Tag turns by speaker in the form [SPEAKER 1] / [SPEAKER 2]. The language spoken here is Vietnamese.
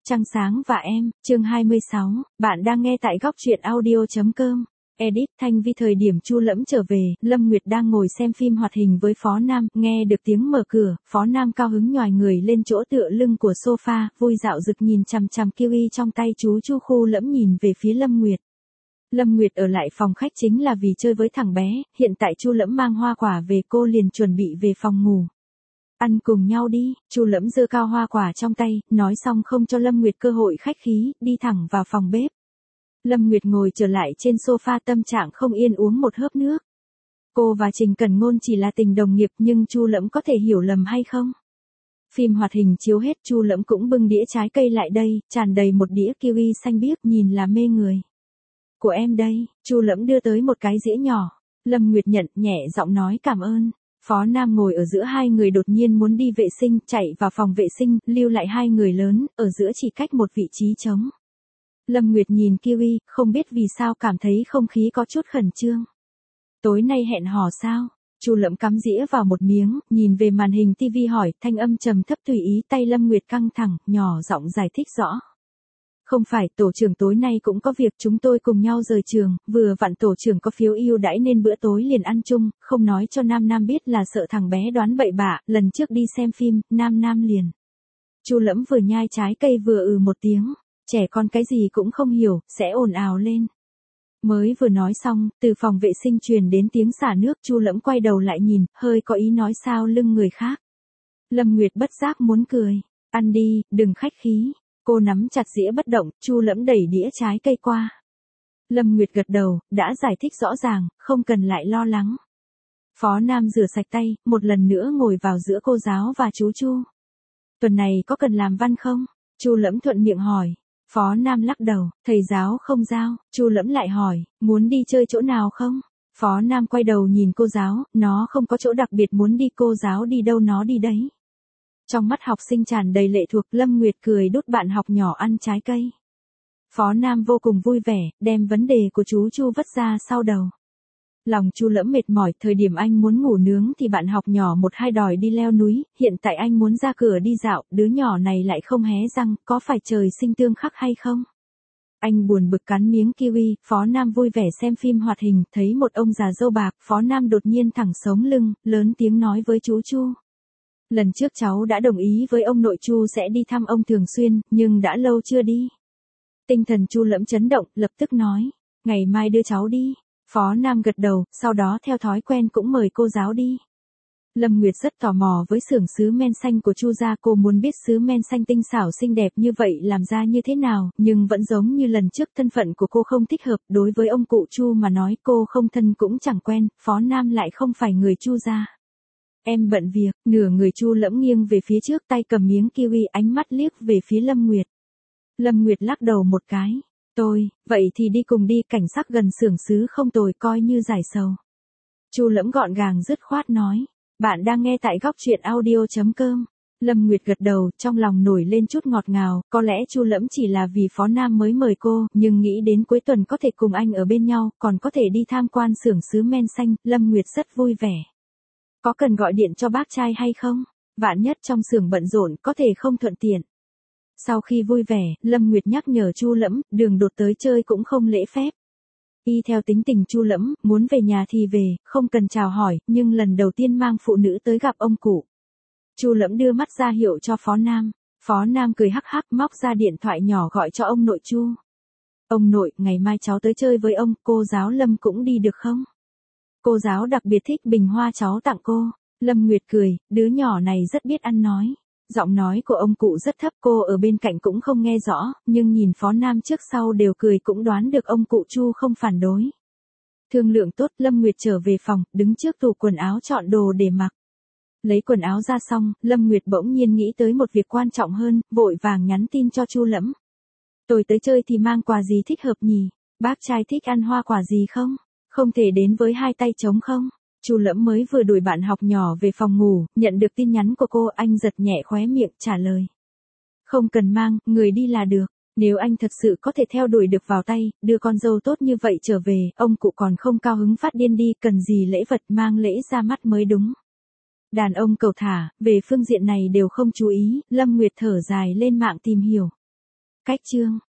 [SPEAKER 1] Trăng sáng và em, chương 26, bạn đang nghe tại góc truyện audio.com. Edit Thanh Vi. Thời điểm Chu Lẫm trở về, Lâm Nguyệt đang ngồi xem phim hoạt hình với Phó Nam, nghe được tiếng mở cửa, Phó Nam cao hứng nhòi người lên chỗ tựa lưng của sofa, vui dạo rực nhìn chằm chằm kiwi trong tay chú Chu. Khu Lẫm nhìn về phía Lâm Nguyệt. Lâm Nguyệt ở lại phòng khách chính là vì chơi với thằng bé, hiện tại Chu Lẫm mang hoa quả về, cô liền chuẩn bị về phòng ngủ. Ăn cùng nhau đi, Chu Lẫm giơ cao hoa quả trong tay, nói xong không cho Lâm Nguyệt cơ hội khách khí, đi thẳng vào phòng bếp. Lâm Nguyệt ngồi trở lại trên sofa, tâm trạng không yên, uống một hớp nước. Cô và Trình Cẩn Ngôn chỉ là tình đồng nghiệp, nhưng Chu Lẫm có thể hiểu lầm hay không? Phim hoạt hình chiếu hết, Chu Lẫm cũng bưng đĩa trái cây lại đây, tràn đầy một đĩa kiwi xanh biếc, nhìn là mê người. Của em đây, Chu Lẫm đưa tới một cái dĩa nhỏ. Lâm Nguyệt nhận, nhẹ giọng nói cảm ơn. Phó Nam ngồi ở giữa hai người đột nhiên muốn đi vệ sinh, chạy vào phòng vệ sinh, lưu lại hai người lớn, ở giữa chỉ cách một vị trí trống. Lâm Nguyệt nhìn kiwi, không biết vì sao cảm thấy không khí có chút khẩn trương. Tối nay hẹn hò sao? Chu Lẫm cắm dĩa vào một miếng, nhìn về màn hình tivi hỏi, thanh âm trầm thấp tùy ý, tay Lâm Nguyệt căng thẳng, nhỏ giọng giải thích rõ. Không phải, tổ trưởng tối nay cũng có việc, chúng tôi cùng nhau rời trường, vừa vặn tổ trưởng có phiếu ưu đãi nên bữa tối liền ăn chung, không nói cho Nam Nam biết là sợ thằng bé đoán bậy bạ, lần trước đi xem phim, Nam Nam liền. Chu Lẫm vừa nhai trái cây vừa một tiếng, trẻ con cái gì cũng không hiểu, sẽ ồn ào lên. Mới vừa nói xong, từ phòng vệ sinh truyền đến tiếng xả nước, Chu Lẫm quay đầu lại nhìn, hơi có ý nói sao lưng người khác. Lâm Nguyệt bất giác muốn cười, ăn đi, đừng khách khí. Cô nắm chặt dĩa bất động, Chu Lẫm đẩy đĩa trái cây qua. Lâm Nguyệt gật đầu, đã giải thích rõ ràng, không cần lại lo lắng. Phó Nam rửa sạch tay, một lần nữa ngồi vào giữa cô giáo và chú Chu. Tuần này có cần làm văn không? Chu Lẫm thuận miệng hỏi. Phó Nam lắc đầu, thầy giáo không giao. Chu Lẫm lại hỏi, muốn đi chơi chỗ nào không? Phó Nam quay đầu nhìn cô giáo, nó không có chỗ đặc biệt muốn đi, cô giáo đi đâu nó đi đấy. Trong mắt học sinh tràn đầy lệ thuộc, Lâm Nguyệt cười đút bạn học nhỏ ăn trái cây. Phó Nam vô cùng vui vẻ, đem vấn đề của chú Chu vứt ra sau đầu. Lòng Chu Lẫm mệt mỏi, thời điểm anh muốn ngủ nướng thì bạn học nhỏ một hai đòi đi leo núi, hiện tại anh muốn ra cửa đi dạo, đứa nhỏ này lại không hé răng, có phải trời sinh tương khắc hay không? Anh buồn bực cắn miếng kiwi, Phó Nam vui vẻ xem phim hoạt hình, thấy một ông già râu bạc, Phó Nam đột nhiên thẳng sống lưng, lớn tiếng nói với chú Chu. Lần trước cháu đã đồng ý với ông nội Chu sẽ đi thăm ông thường xuyên, nhưng đã lâu chưa đi. Tinh thần Chu Lẫm chấn động, lập tức nói, ngày mai đưa cháu đi. Phó Nam gật đầu, sau đó theo thói quen cũng mời cô giáo đi. Lâm Nguyệt rất tò mò với xưởng sứ men xanh của Chu gia, cô muốn biết sứ men xanh tinh xảo xinh đẹp như vậy làm ra như thế nào, nhưng vẫn giống như lần trước, thân phận của cô không thích hợp, đối với ông cụ Chu mà nói cô không thân cũng chẳng quen, Phó Nam lại không phải người Chu gia. Em bận việc, nửa người Chu Lẫm nghiêng về phía trước, tay cầm miếng kiwi, ánh mắt liếc về phía Lâm Nguyệt. Lâm Nguyệt lắc đầu một cái. Vậy thì đi cùng đi, cảnh sắc gần xưởng sứ không tồi, coi như giải sầu. Chu Lẫm gọn gàng dứt khoát nói. Bạn đang nghe tại góc truyện audio.com. Lâm Nguyệt gật đầu, trong lòng nổi lên chút ngọt ngào, có lẽ Chu Lẫm chỉ là vì Phó Nam mới mời cô, nhưng nghĩ đến cuối tuần có thể cùng anh ở bên nhau, còn có thể đi tham quan xưởng sứ men xanh, Lâm Nguyệt rất vui vẻ. Có cần gọi điện cho bác trai hay không? Vạn nhất trong xưởng bận rộn có thể không thuận tiện. Sau khi vui vẻ, Lâm Nguyệt nhắc nhở Chu Lẫm, đường đột tới chơi cũng không lễ phép. Y theo tính tình Chu Lẫm, muốn về nhà thì về, không cần chào hỏi, nhưng lần đầu tiên mang phụ nữ tới gặp ông cụ. Chu Lẫm đưa mắt ra hiệu cho Phó Nam. Phó Nam cười hắc hắc, móc ra điện thoại nhỏ gọi cho ông nội Chu. Ông nội, ngày mai cháu tới chơi với ông, cô giáo Lâm cũng đi được không? Cô giáo đặc biệt thích bình hoa cháu tặng cô. Lâm Nguyệt cười, đứa nhỏ này rất biết ăn nói. Giọng nói của ông cụ rất thấp, cô ở bên cạnh cũng không nghe rõ, nhưng nhìn Phó Nam trước sau đều cười cũng đoán được ông cụ Chu không phản đối. Thương lượng tốt, Lâm Nguyệt trở về phòng, đứng trước tủ quần áo chọn đồ để mặc. Lấy quần áo ra xong, Lâm Nguyệt bỗng nhiên nghĩ tới một việc quan trọng hơn, vội vàng nhắn tin cho Chu Lẫm. Tôi tới chơi thì mang quà gì thích hợp nhỉ? Bác trai thích ăn hoa quả gì không? Không thể đến với hai tay trống không? Chu Lẫm mới vừa đuổi bạn học nhỏ về phòng ngủ, nhận được tin nhắn của cô, anh giật nhẹ khóe miệng, trả lời. Không cần mang, người đi là được. Nếu anh thật sự có thể theo đuổi được vào tay, đưa con dâu tốt như vậy trở về, ông cụ còn không cao hứng phát điên đi, cần gì lễ vật, mang lễ ra mắt mới đúng. Đàn ông cầu thả, về phương diện này đều không chú ý, Lâm Nguyệt thở dài lên mạng tìm hiểu. Cách chương